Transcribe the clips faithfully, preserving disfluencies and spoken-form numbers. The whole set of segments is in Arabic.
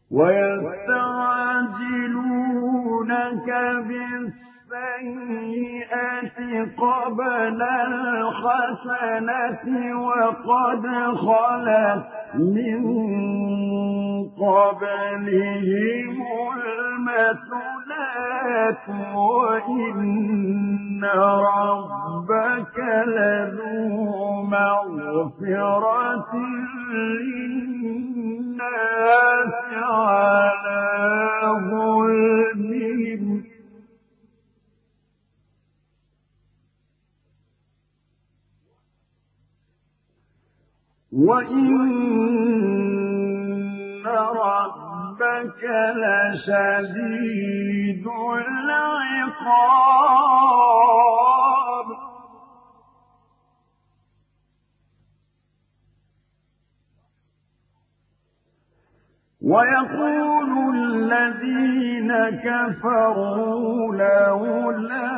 ويستعجلونك بالسيئة قبل الحسنة وقد خلت من قبلهم المثلات وإن ربك لذو مغفرة للناس على ظلمهم وإن ربك لشديد العقاب ويقول الذين كفروا لولا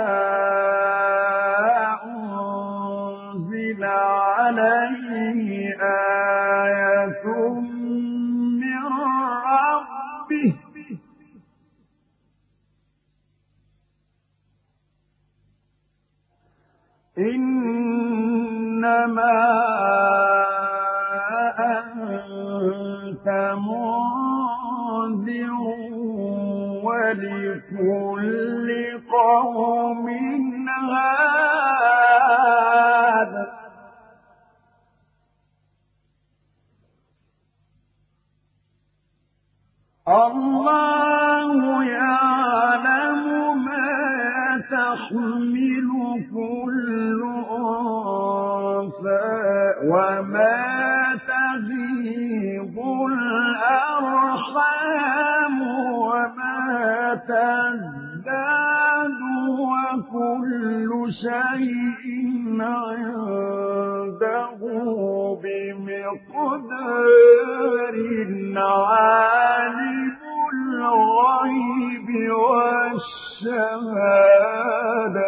أنزل عليه آية من ربه إنما أنت منذر ولكل قوم هاد الله يعلم ما تحمل كل أنثى وما تغيض الأرحام وما تزداد وكل شيء عنده بمقدار عالم الغيب والشهادة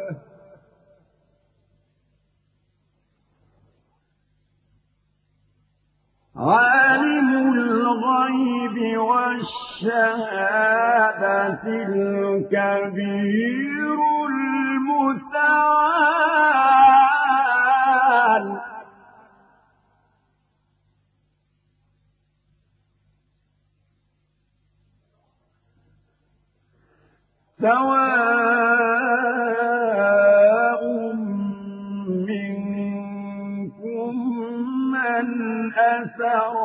عالم الغيب والشهادة الكبير المتعال سواء منكم من أسر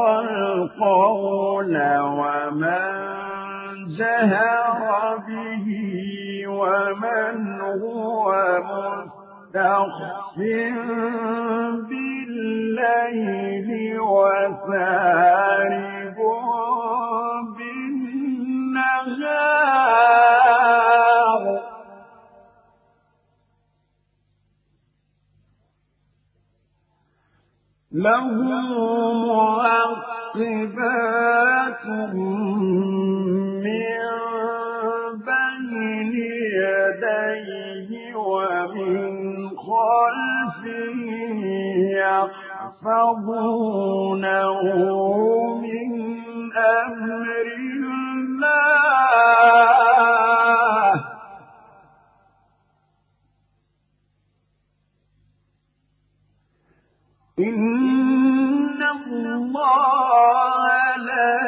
القول ومن جهر به ومن هو مستخف بالليل وسارب بالنهار له معقبات من بين يديه ومن خلفه يحفظونه من أمر الله إن الله لا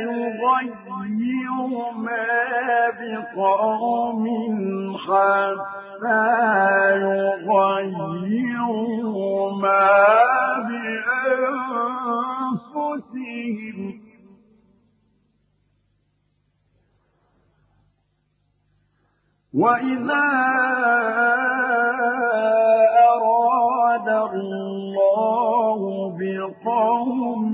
يغير ما بقوم حتى يغيروا ما بأنفسهم وإذا أراد الله بقوم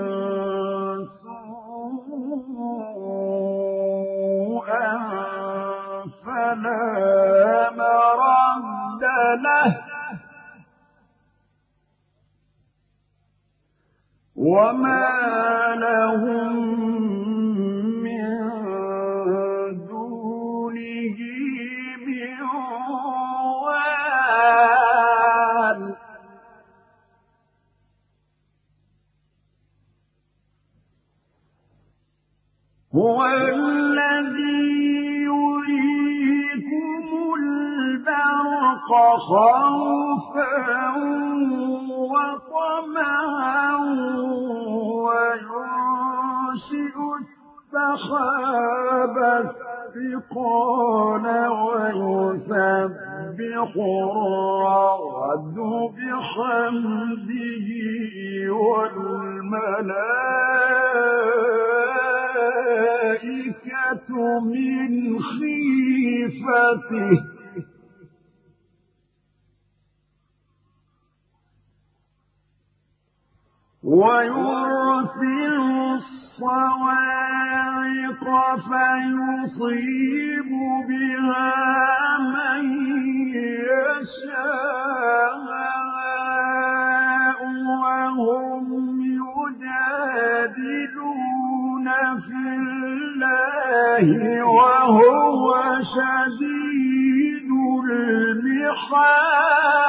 سوءا فلا مرد له وما لهم من دونه من وال هو الذي يريكم البرق خوفا وطمعا وينشئ السحاب الثقال ويسبح الرعد بحمده والملائكة من خيفته ويرسل الصواعق فيصيب بها من يشاء وهم يجادلون في الله وهو شديد المحال